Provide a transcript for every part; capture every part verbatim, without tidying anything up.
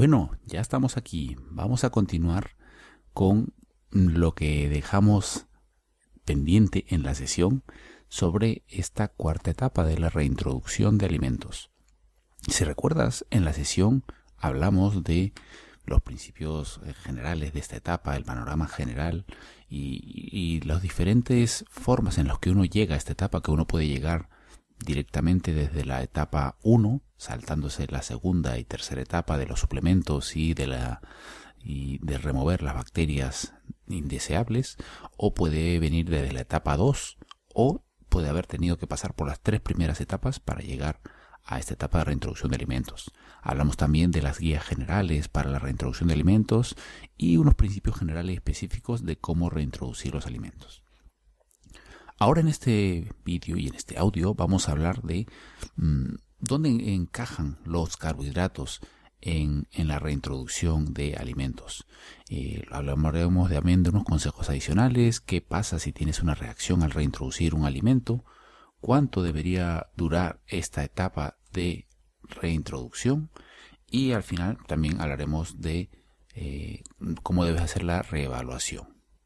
Bueno, ya estamos aquí. Vamos a continuar con lo que dejamos pendiente en la sesión sobre esta cuarta etapa de la reintroducción de alimentos. Si recuerdas, en la sesión hablamos de los principios generales de esta etapa, el panorama general y, y las diferentes formas en las que uno llega a esta etapa, que uno puede llegar directamente desde la etapa uno, saltándose la segunda y tercera etapa de los suplementos y de la y de remover las bacterias indeseables, o puede venir desde la etapa dos, o puede haber tenido que pasar por las tres primeras etapas para llegar a esta etapa de reintroducción de alimentos. Hablamos también de las guías generales para la reintroducción de alimentos y unos principios generales específicos de cómo reintroducir los alimentos. Ahora en este vídeo y en este audio vamos a hablar de mmm, dónde encajan los carbohidratos en, en la reintroducción de alimentos. Eh, hablaremos también de unos consejos adicionales, qué pasa si tienes una reacción al reintroducir un alimento, cuánto debería durar esta etapa de reintroducción y al final también hablaremos de eh, cómo debes hacer la reevaluación.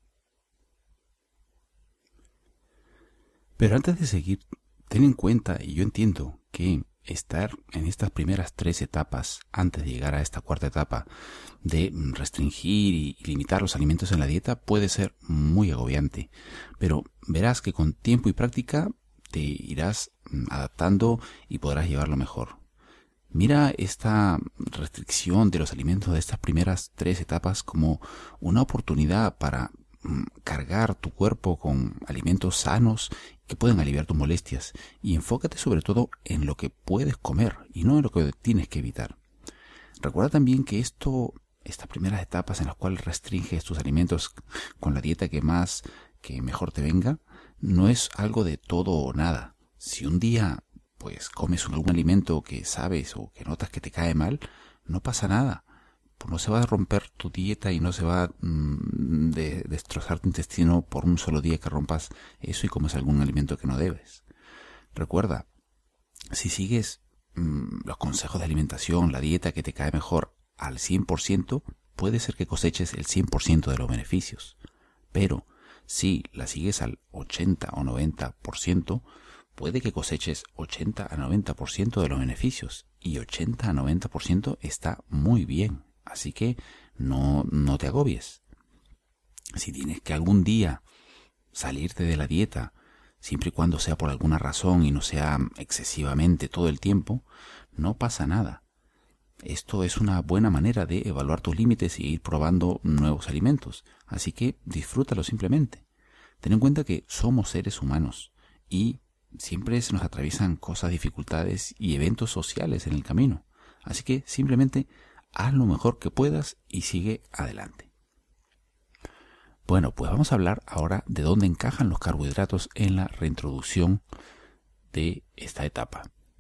Pero antes de seguir, ten en cuenta, y yo entiendo que estar en estas primeras tres etapas, antes de llegar a esta cuarta etapa de restringir y limitar los alimentos en la dieta, puede ser muy agobiante. Pero verás que con tiempo y práctica te irás adaptando y podrás llevarlo mejor. Mira esta restricción de los alimentos de estas primeras tres etapas como una oportunidad para cargar tu cuerpo con alimentos sanos que pueden aliviar tus molestias, y enfócate sobre todo en lo que puedes comer y no en lo que tienes que evitar. Recuerda también que esto, estas primeras etapas en las cuales restringes tus alimentos con la dieta que más, que mejor te venga, no es algo de todo o nada. Si un día pues comes algún alimento que sabes o que notas que te cae mal, no pasa nada. Pues no se va a romper tu dieta y no se va a mmm, de, destrozar tu intestino por un solo día que rompas eso y comes algún alimento que no debes. Recuerda, si sigues mmm, los consejos de alimentación, la dieta que te cae mejor al cien por ciento, puede ser que coseches el cien por ciento de los beneficios. Pero si la sigues al ochenta o noventa por ciento, puede que coseches ochenta a noventa por ciento de los beneficios. Y ochenta a noventa por ciento está muy bien. Así que no, no te agobies. Si tienes que algún día salirte de la dieta, siempre y cuando sea por alguna razón y no sea excesivamente todo el tiempo, no pasa nada. Esto es una buena manera de evaluar tus límites y ir probando nuevos alimentos. Así que disfrútalo simplemente. Ten en cuenta que somos seres humanos y siempre se nos atraviesan cosas, dificultades y eventos sociales en el camino. Así que simplemente haz lo mejor que puedas y sigue adelante. Bueno, pues vamos a hablar ahora de dónde encajan los carbohidratos en la reintroducción de esta etapa.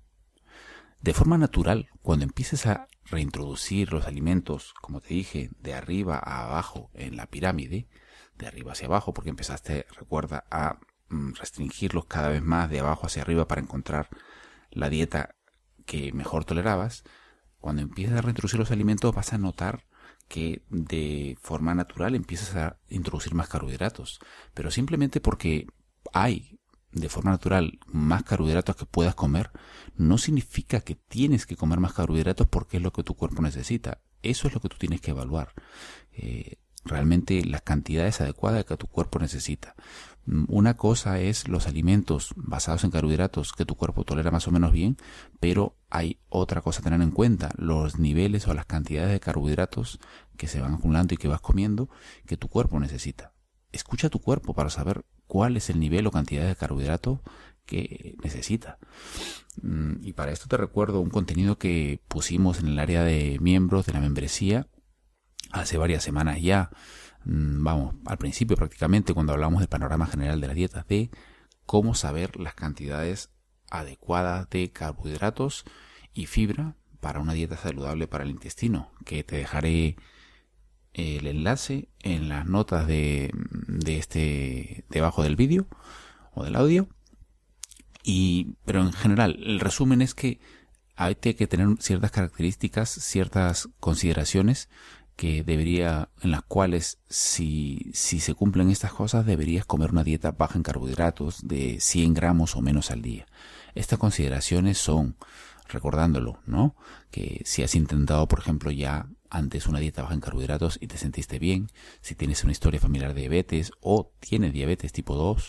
De forma natural, cuando empieces a reintroducir los alimentos, como te dije, de arriba a abajo en la pirámide, de arriba hacia abajo, porque empezaste, recuerda, a mm, restringirlos cada vez más de abajo hacia arriba para encontrar la dieta que mejor tolerabas. Cuando empiezas a reintroducir los alimentos vas a notar que de forma natural empiezas a introducir más carbohidratos, pero simplemente porque hay de forma natural más carbohidratos que puedas comer, no significa que tienes que comer más carbohidratos porque es lo que tu cuerpo necesita. Eso es lo que tú tienes que evaluar. Eh, realmente las cantidades adecuadas que tu cuerpo necesita. Una cosa es los alimentos basados en carbohidratos que tu cuerpo tolera más o menos bien, pero hay otra cosa a tener en cuenta, los niveles o las cantidades de carbohidratos que se van acumulando y que vas comiendo que tu cuerpo necesita. Escucha a tu cuerpo para saber cuál es el nivel o cantidad de carbohidratos que necesita. Y para esto te recuerdo un contenido que pusimos en el área de miembros de la membresía hace varias semanas ya, vamos, al principio prácticamente, cuando hablamos del panorama general de las dietas, de cómo saber las cantidades adecuadas de carbohidratos y fibra para una dieta saludable para el intestino, que te dejaré el enlace en las notas de, de este debajo del vídeo o del audio. Y pero en general el resumen es que hay que tener ciertas características, ciertas consideraciones que debería, en las cuales si, si se cumplen estas cosas deberías comer una dieta baja en carbohidratos de cien gramos o menos al día. Estas consideraciones son, recordándolo, ¿no? Que si has intentado, por ejemplo, ya antes una dieta baja en carbohidratos y te sentiste bien, si tienes una historia familiar de diabetes o tienes diabetes tipo dos,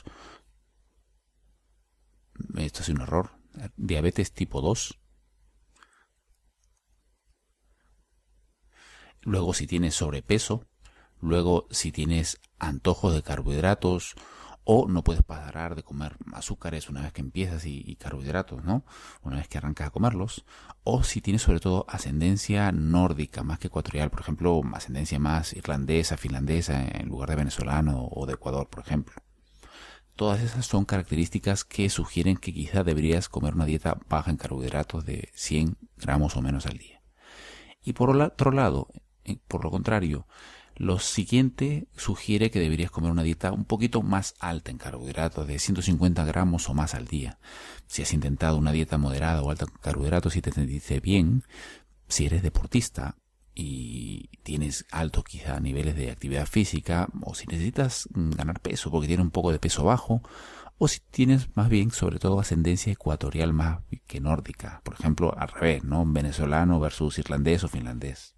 esto es un error, diabetes tipo dos. Luego si tienes sobrepeso, luego si tienes antojos de carbohidratos o no puedes parar de comer azúcares una vez que empiezas y, y carbohidratos, ¿no? Una vez que arrancas a comerlos. O si tienes sobre todo ascendencia nórdica más que ecuatorial, por ejemplo, ascendencia más irlandesa, finlandesa en lugar de venezolano o de Ecuador, por ejemplo. Todas esas son características que sugieren que quizá deberías comer una dieta baja en carbohidratos de cien gramos o menos al día. Y por otro lado, por lo contrario, lo siguiente sugiere que deberías comer una dieta un poquito más alta en carbohidratos, de ciento cincuenta gramos o más al día. Si has intentado una dieta moderada o alta en carbohidratos y te sentiste bien, si eres deportista y tienes altos quizá niveles de actividad física, o si necesitas ganar peso porque tienes un poco de peso bajo, o si tienes más bien sobre todo ascendencia ecuatorial más que nórdica, por ejemplo al revés, ¿no? Venezolano versus irlandés o finlandés.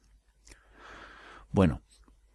Bueno,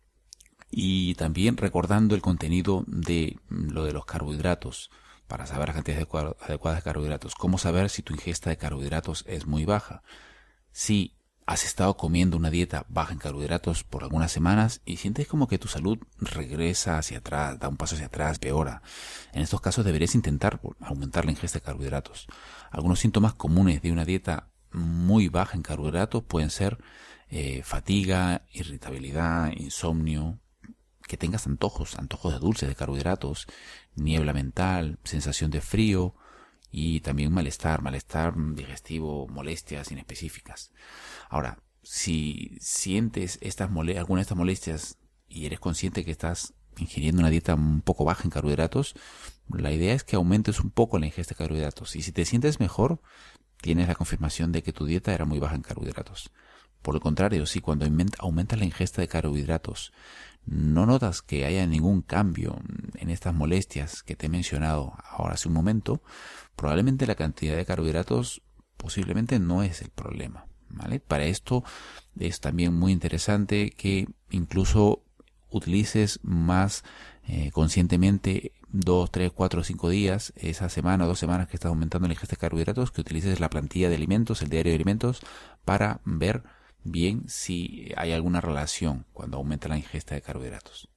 y también recordando el contenido de lo de los carbohidratos, para saber la cantidad adecuada de carbohidratos. ¿Cómo saber si tu ingesta de carbohidratos es muy baja? Si has estado comiendo una dieta baja en carbohidratos por algunas semanas y sientes como que tu salud regresa hacia atrás, da un paso hacia atrás, peora. En estos casos deberías intentar aumentar la ingesta de carbohidratos. Algunos síntomas comunes de una dieta muy baja en carbohidratos pueden ser eh, fatiga, irritabilidad, insomnio, que tengas antojos, antojos de dulces, de carbohidratos, niebla mental, sensación de frío y también malestar, malestar digestivo, molestias inespecíficas. Ahora, si sientes estas mole- alguna de estas molestias y eres consciente que estás ingiriendo una dieta un poco baja en carbohidratos, la idea es que aumentes un poco la ingesta de carbohidratos. Y si te sientes mejor, tienes la confirmación de que tu dieta era muy baja en carbohidratos. Por el contrario, si cuando aumentas la ingesta de carbohidratos no notas que haya ningún cambio en estas molestias que te he mencionado ahora hace un momento, probablemente la cantidad de carbohidratos posiblemente no es el problema, ¿vale? Para esto es también muy interesante que incluso utilices más eh, conscientemente dos, tres, cuatro, cinco días, esa semana o dos semanas que estás aumentando la ingesta de carbohidratos, que utilices la plantilla de alimentos, el diario de alimentos, para ver bien si hay alguna relación cuando aumenta la ingesta de carbohidratos.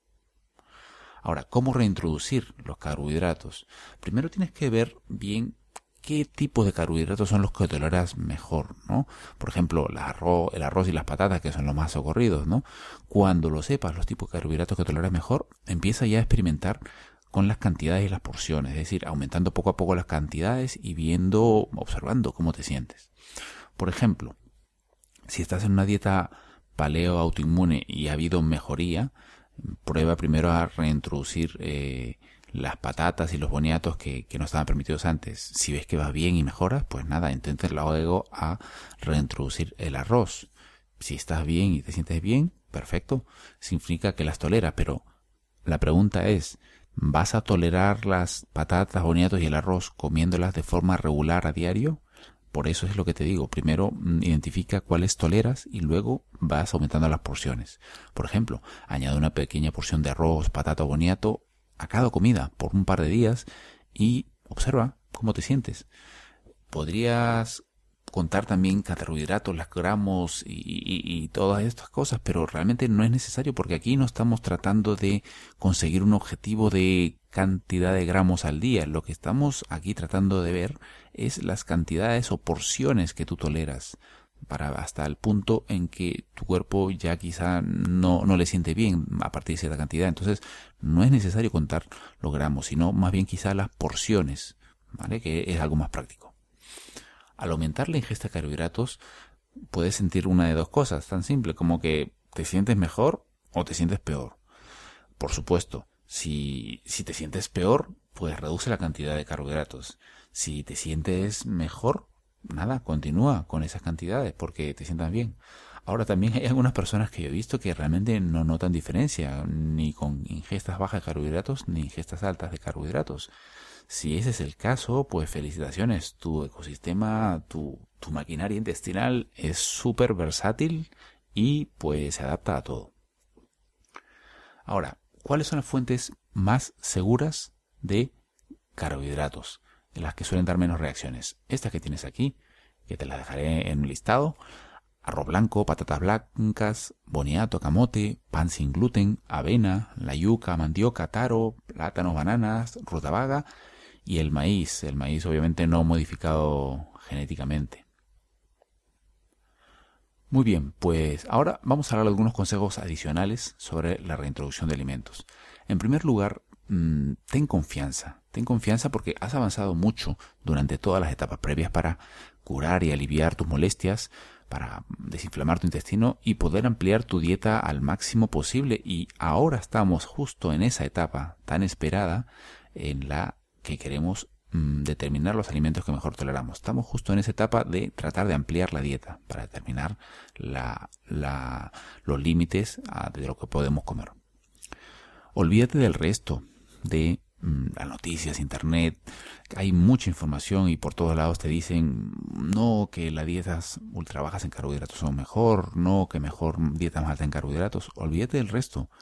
Ahora, ¿cómo reintroducir los carbohidratos? Primero tienes que ver bien qué tipos de carbohidratos son los que toleras mejor, ¿no? Por ejemplo, el arroz, el arroz y las patatas, que son los más socorridos, ¿no? Cuando lo sepas, los tipos de carbohidratos que toleras mejor, empieza ya a experimentar con las cantidades y las porciones, es decir, aumentando poco a poco las cantidades y viendo, observando cómo te sientes. Por ejemplo, si estás en una dieta paleo autoinmune y ha habido mejoría, prueba primero a reintroducir eh, las patatas y los boniatos que, que no estaban permitidos antes. Si ves que vas bien y mejoras, pues nada, intenta luego a reintroducir el arroz. Si estás bien y te sientes bien, perfecto, significa que las tolera, pero la pregunta es, ¿vas a tolerar las patatas, boniatos y el arroz comiéndolas de forma regular a diario? Por eso es lo que te digo, primero identifica cuáles toleras y luego vas aumentando las porciones. Por ejemplo, añade una pequeña porción de arroz, patata o boniato a cada comida por un par de días y observa cómo te sientes. Podrías contar también carbohidratos, las gramos y, y, y todas estas cosas, pero realmente no es necesario porque aquí no estamos tratando de conseguir un objetivo de cantidad de gramos al día. Lo que estamos aquí tratando de ver es las cantidades o porciones que tú toleras para hasta el punto en que tu cuerpo ya quizá no, no le siente bien a partir de cierta cantidad. Entonces no es necesario contar los gramos, sino más bien quizá las porciones, ¿vale? Que es algo más práctico. Al aumentar la ingesta de carbohidratos, puedes sentir una de dos cosas, tan simple como que te sientes mejor o te sientes peor. Por supuesto, si, si te sientes peor, pues reduce la cantidad de carbohidratos. Si te sientes mejor, nada, continúa con esas cantidades porque te sientan bien. Ahora también hay algunas personas que yo he visto que realmente no notan diferencia ni con ingestas bajas de carbohidratos ni ingestas altas de carbohidratos. Si ese es el caso, pues felicitaciones. Tu ecosistema, tu, tu maquinaria intestinal es súper versátil y pues se adapta a todo. Ahora, ¿cuáles son las fuentes más seguras de carbohidratos? Las que suelen dar menos reacciones. Estas que tienes aquí, que te las dejaré en un listado. Arroz blanco, patatas blancas, boniato, camote, pan sin gluten, avena, la yuca, mandioca, taro, plátanos, bananas, rutabaga y el maíz. El maíz obviamente no modificado genéticamente. Muy bien, pues ahora vamos a hablar de algunos consejos adicionales sobre la reintroducción de alimentos. En primer lugar, mmm, ten confianza. Ten confianza porque has avanzado mucho durante todas las etapas previas para curar y aliviar tus molestias, para desinflamar tu intestino y poder ampliar tu dieta al máximo posible. Y ahora estamos justo en esa etapa tan esperada en la que queremos mmm, determinar los alimentos que mejor toleramos. Estamos justo en esa etapa de tratar de ampliar la dieta para determinar la, la, los límites de lo que podemos comer. Olvídate del resto de las noticias, internet. Hay mucha información y por todos lados te dicen no, que las dietas ultra bajas en carbohidratos son mejor, no, que mejor dieta más alta en carbohidratos. Olvídate del resto.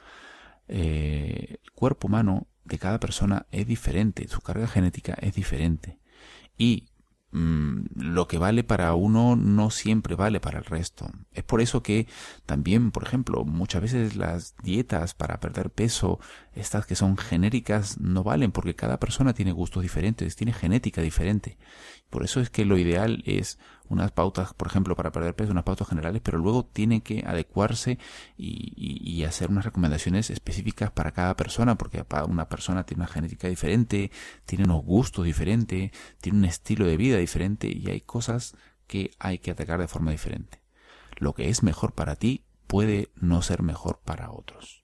Eh, el cuerpo humano de cada persona es diferente, su carga genética es diferente y mmm, lo que vale para uno no siempre vale para el resto. Es por eso que también, por ejemplo, muchas veces las dietas para perder peso, estas que son genéricas, no valen porque cada persona tiene gustos diferentes, tiene genética diferente. Por eso es que lo ideal es unas pautas, por ejemplo, para perder peso, unas pautas generales, pero luego tienen que adecuarse y, y, y hacer unas recomendaciones específicas para cada persona, porque una persona tiene una genética diferente, tiene unos gustos diferentes, tiene un estilo de vida diferente y hay cosas que hay que atacar de forma diferente. Lo que es mejor para ti puede no ser mejor para otros.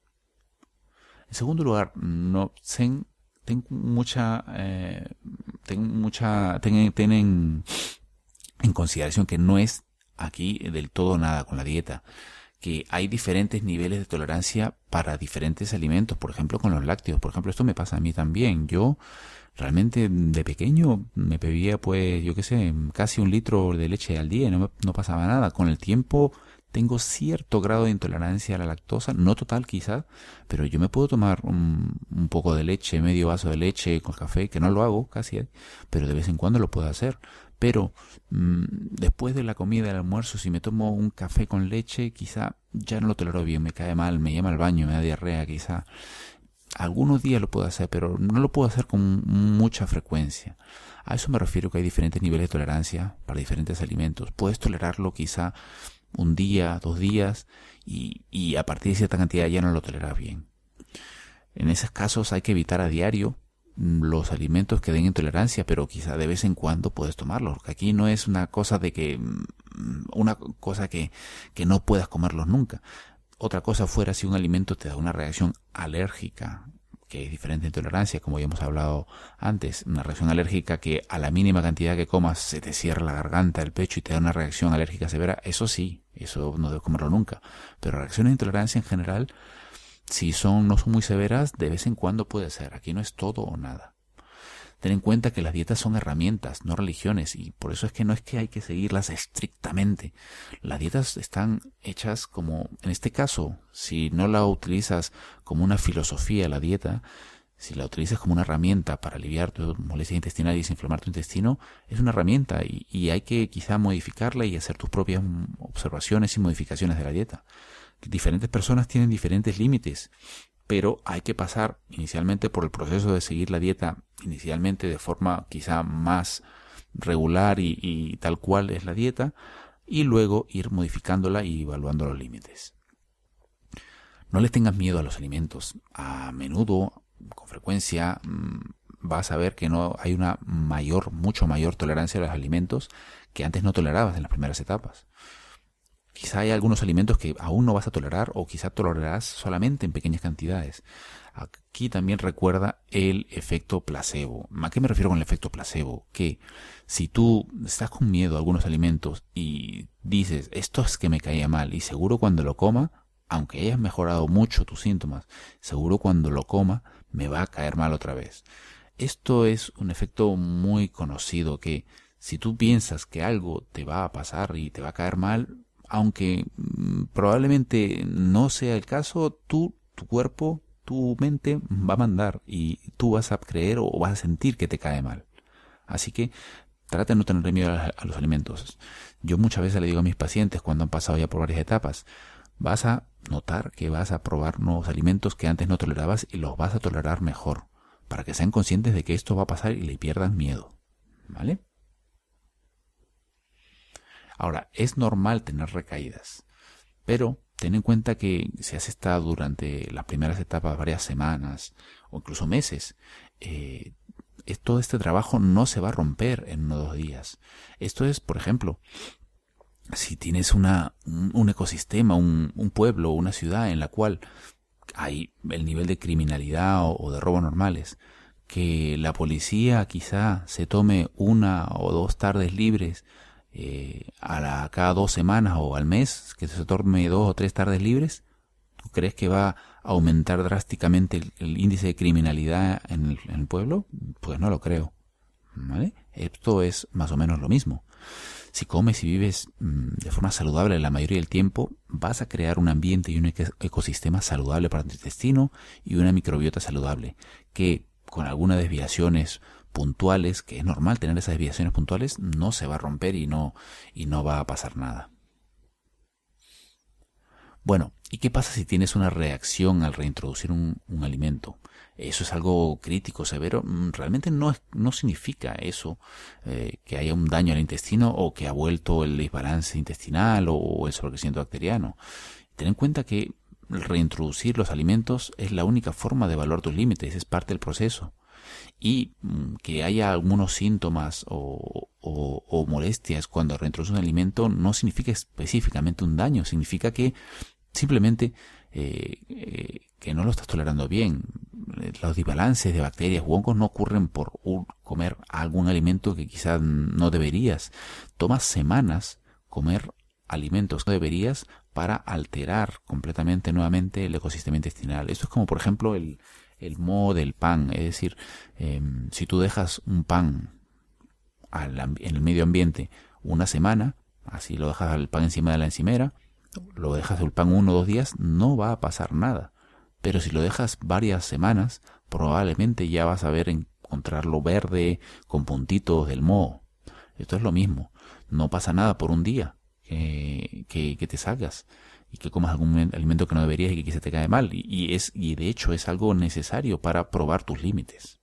En segundo lugar, no ten, ten mucha, eh, ten mucha, ten, ten en, en consideración que no es aquí del todo nada con la dieta, que hay diferentes niveles de tolerancia para diferentes alimentos, por ejemplo con los lácteos. Por ejemplo, esto me pasa a mí también. Yo realmente de pequeño me bebía, pues, yo qué sé, casi un litro de leche al día y no, me, no pasaba nada. Con el tiempo tengo cierto grado de intolerancia a la lactosa, no total quizás, pero yo me puedo tomar un, un poco de leche, medio vaso de leche con café, que no lo hago casi, pero de vez en cuando lo puedo hacer. Pero mmm, después de la comida, del almuerzo, si me tomo un café con leche, quizá ya no lo tolero bien, me cae mal, me llama al baño, me da diarrea, quizá. Algunos días lo puedo hacer, pero no lo puedo hacer con mucha frecuencia. A eso me refiero, que hay diferentes niveles de tolerancia para diferentes alimentos. Puedes tolerarlo quizá un día, dos días, y, y a partir de cierta cantidad ya no lo toleras bien. En esos casos hay que evitar a diario los alimentos que den intolerancia, pero quizá de vez en cuando puedes tomarlos. Aquí no es una cosa de que una cosa que, que no puedas comerlos nunca. Otra cosa fuera si un alimento te da una reacción alérgica, que es diferente de intolerancia, como ya hemos hablado antes. Una reacción alérgica que a la mínima cantidad que comas se te cierra la garganta, el pecho y te da una reacción alérgica severa. Eso sí, eso no debes comerlo nunca. Pero reacciones de intolerancia en general, si son no son muy severas, de vez en cuando puede ser. Aquí no es todo o nada. Ten en cuenta que las dietas son herramientas, no religiones, y por eso es que no es que hay que seguirlas estrictamente. Las dietas están hechas como, en este caso, si no la utilizas como una filosofía la dieta, si la utilizas como una herramienta para aliviar tu molestia intestinal y desinflamar tu intestino, es una herramienta y, y hay que quizá modificarla y hacer tus propias observaciones y modificaciones de la dieta. Diferentes personas tienen diferentes límites, pero hay que pasar inicialmente por el proceso de seguir la dieta inicialmente de forma quizá más regular y, y tal cual es la dieta, y luego ir modificándola y evaluando los límites. No le tengas miedo a los alimentos. A menudo, con frecuencia, vas a ver que no hay una mayor, mucho mayor tolerancia a los alimentos que antes no tolerabas en las primeras etapas. Quizá hay algunos alimentos que aún no vas a tolerar o quizá tolerarás solamente en pequeñas cantidades. Aquí también recuerda el efecto placebo. ¿A qué me refiero con el efecto placebo? Que si tú estás con miedo a algunos alimentos y dices, esto es que me caía mal, y seguro cuando lo coma, aunque hayas mejorado mucho tus síntomas, seguro cuando lo coma me va a caer mal otra vez. Esto es un efecto muy conocido, que si tú piensas que algo te va a pasar y te va a caer mal, aunque mmm, probablemente no sea el caso, tú, tu cuerpo, tu mente va a mandar y tú vas a creer o vas a sentir que te cae mal. Así que trata de no tener miedo a, a los alimentos. Yo muchas veces le digo a mis pacientes cuando han pasado ya por varias etapas, vas a notar que vas a probar nuevos alimentos que antes no tolerabas y los vas a tolerar mejor, para que sean conscientes de que esto va a pasar y le pierdan miedo. ¿Vale? Ahora, es normal tener recaídas, pero ten en cuenta que si has estado durante las primeras etapas varias semanas o incluso meses, eh, todo este trabajo no se va a romper en uno o dos días. Esto es, por ejemplo, si tienes una, un, un ecosistema, un, un pueblo, una ciudad en la cual hay el nivel de criminalidad o, o de robos normales, que la policía quizá se tome una o dos tardes libres eh, a la, cada dos semanas o al mes, que se tome dos o tres tardes libres, ¿tú crees que va a aumentar drásticamente el, el índice de criminalidad en el, en el pueblo? Pues no lo creo. ¿Vale? Esto es más o menos lo mismo. Si comes y vives mmm, de forma saludable la mayoría del tiempo, vas a crear un ambiente y un ecosistema saludable para tu intestino y una microbiota saludable, que con algunas desviaciones puntuales, que es normal tener esas desviaciones puntuales, no se va a romper y no, y no va a pasar nada. Bueno, ¿y qué pasa si tienes una reacción al reintroducir un, un alimento? Eso es algo crítico, severo. Realmente no, es, no significa eso, eh, que haya un daño al intestino o que ha vuelto el desbalance intestinal o el sobrecrecimiento bacteriano. Ten en cuenta que reintroducir los alimentos es la única forma de evaluar tus límites, es parte del proceso. Y mmm, que haya algunos síntomas o, o, o molestias cuando reintroduces un alimento no significa específicamente un daño, significa que simplemente eh, eh, que no lo estás tolerando bien. Los desbalances de bacterias u hongos no ocurren por comer algún alimento que quizás no deberías. Toma semanas comer alimentos que no deberías para alterar completamente nuevamente el ecosistema intestinal. Esto es como, por ejemplo, el, el moho del pan. Es decir, eh, si tú dejas un pan al, en el medio ambiente una semana, así lo dejas el pan encima de la encimera, lo dejas el pan uno o dos días, no va a pasar nada. Pero si lo dejas varias semanas, probablemente ya vas a ver encontrarlo verde con puntitos del moho. Esto es lo mismo. No pasa nada por un día que, que, que te salgas y que comas algún alimento que no deberías y que se te cae mal. Y, y, es, y de hecho es algo necesario para probar tus límites.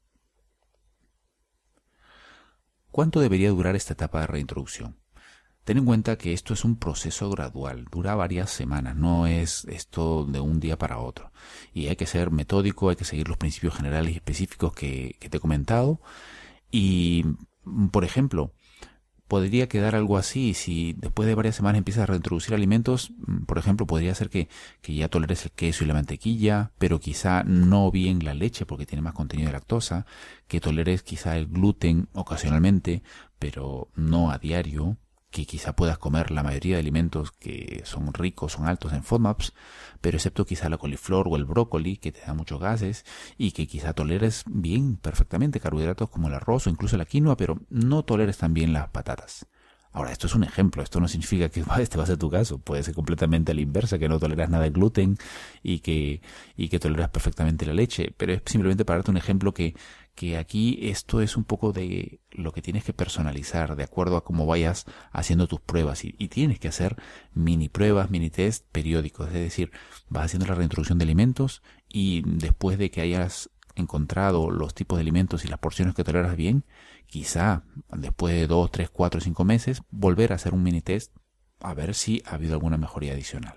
¿Cuánto debería durar esta etapa de reintroducción? Ten en cuenta que esto es un proceso gradual, dura varias semanas, no es esto de un día para otro. Y hay que ser metódico, hay que seguir los principios generales y específicos que, que te he comentado. Y, por ejemplo, podría quedar algo así, si después de varias semanas empiezas a reintroducir alimentos, por ejemplo, podría ser que, que ya toleres el queso y la mantequilla, pero quizá no bien la leche porque tiene más contenido de lactosa, que toleres quizá el gluten ocasionalmente, pero no a diario, que quizá puedas comer la mayoría de alimentos que son ricos, son altos en FODMAPs, pero excepto quizá la coliflor o el brócoli, que te da muchos gases, y que quizá toleres bien, perfectamente, carbohidratos como el arroz o incluso la quinoa, pero no toleres también las patatas. Ahora, esto es un ejemplo, esto no significa que este va a ser tu caso, puede ser completamente a la inversa, que no toleras nada de gluten y que, y que toleras perfectamente la leche, pero es simplemente para darte un ejemplo que, que aquí esto es un poco de lo que tienes que personalizar de acuerdo a cómo vayas haciendo tus pruebas y, y tienes que hacer mini pruebas, mini test periódicos, es decir, vas haciendo la reintroducción de alimentos y después de que hayas encontrado los tipos de alimentos y las porciones que toleras bien, quizá después de dos, tres, cuatro, cinco meses, volver a hacer un mini test a ver si ha habido alguna mejoría adicional.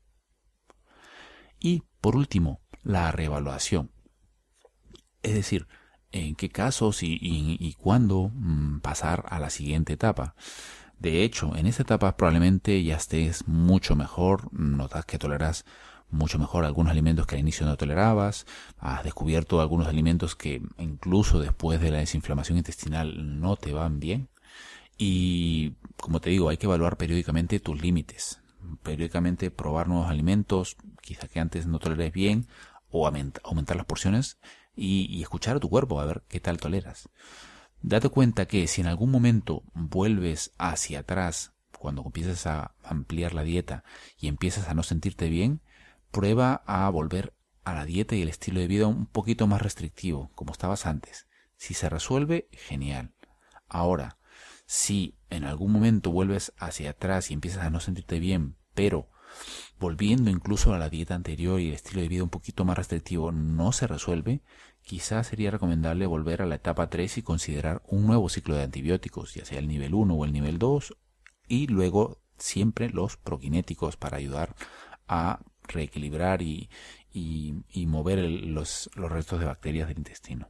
Y por último, la reevaluación. Es decir, en qué casos y, y, y cuándo mmm, pasar a la siguiente etapa. De hecho, en esta etapa probablemente ya estés mucho mejor, notas que toleras mucho mejor algunos alimentos que al inicio no tolerabas, has descubierto algunos alimentos que incluso después de la desinflamación intestinal no te van bien. Y como te digo, hay que evaluar periódicamente tus límites, periódicamente probar nuevos alimentos, quizá que antes no toleres bien, o aumentar las porciones y, y escuchar a tu cuerpo a ver qué tal toleras. Date cuenta que si en algún momento vuelves hacia atrás, cuando empiezas a ampliar la dieta y empiezas a no sentirte bien, prueba a volver a la dieta y el estilo de vida un poquito más restrictivo, como estabas antes. Si se resuelve, genial. Ahora, si en algún momento vuelves hacia atrás y empiezas a no sentirte bien, pero volviendo incluso a la dieta anterior y el estilo de vida un poquito más restrictivo no se resuelve, quizás sería recomendable volver a la etapa tres y considerar un nuevo ciclo de antibióticos, ya sea el nivel uno o el nivel dos, y luego siempre los prokinéticos para ayudar a reequilibrar y, y, y mover el, los, los restos de bacterias del intestino.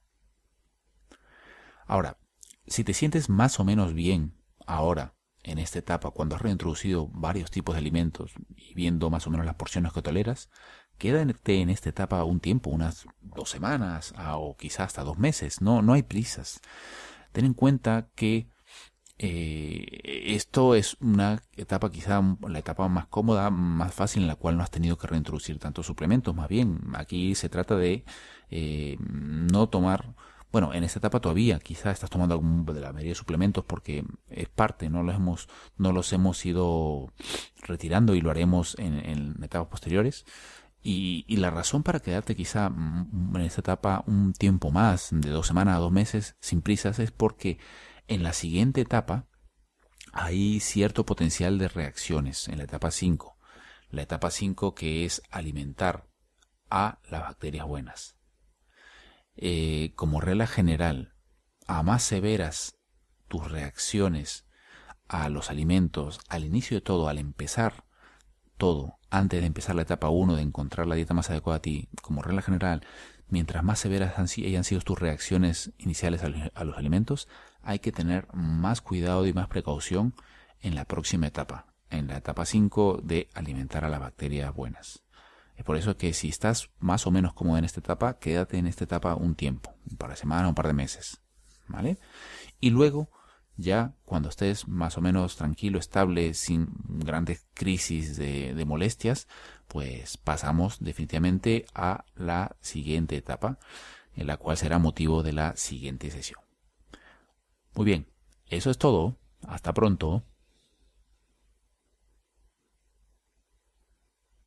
Ahora, si te sientes más o menos bien ahora, en esta etapa, cuando has reintroducido varios tipos de alimentos y viendo más o menos las porciones que toleras, quédate en esta etapa un tiempo, unas dos semanas o quizás hasta dos meses. No, no hay prisas. Ten en cuenta que eh, esto es una etapa quizá la etapa más cómoda, más fácil, en la cual no has tenido que reintroducir tantos suplementos. Más bien, aquí se trata de eh, no tomar... Bueno, en esta etapa todavía quizás estás tomando algún de la mayoría de suplementos porque es parte, no los hemos, no los hemos ido retirando y lo haremos en, en etapas posteriores. Y, y la razón para quedarte quizá en esta etapa un tiempo más, de dos semanas a dos meses, sin prisas, es porque en la siguiente etapa hay cierto potencial de reacciones, en la etapa cinco. La etapa cinco que es alimentar a las bacterias buenas. Eh, como regla general, a más severas tus reacciones a los alimentos, al inicio de todo, al empezar todo, antes de empezar la etapa uno, de encontrar la dieta más adecuada a ti, como regla general, mientras más severas han, hayan sido tus reacciones iniciales a los, a los alimentos, hay que tener más cuidado y más precaución en la próxima etapa, en la etapa cinco de alimentar a las bacterias buenas. Es por eso que si estás más o menos cómodo en esta etapa, quédate en esta etapa un tiempo, un par de semanas, un par de meses, ¿vale? Y luego, ya cuando estés más o menos tranquilo, estable, sin grandes crisis de, de molestias, pues pasamos definitivamente a la siguiente etapa, en la cual será motivo de la siguiente sesión. Muy bien, eso es todo. Hasta pronto.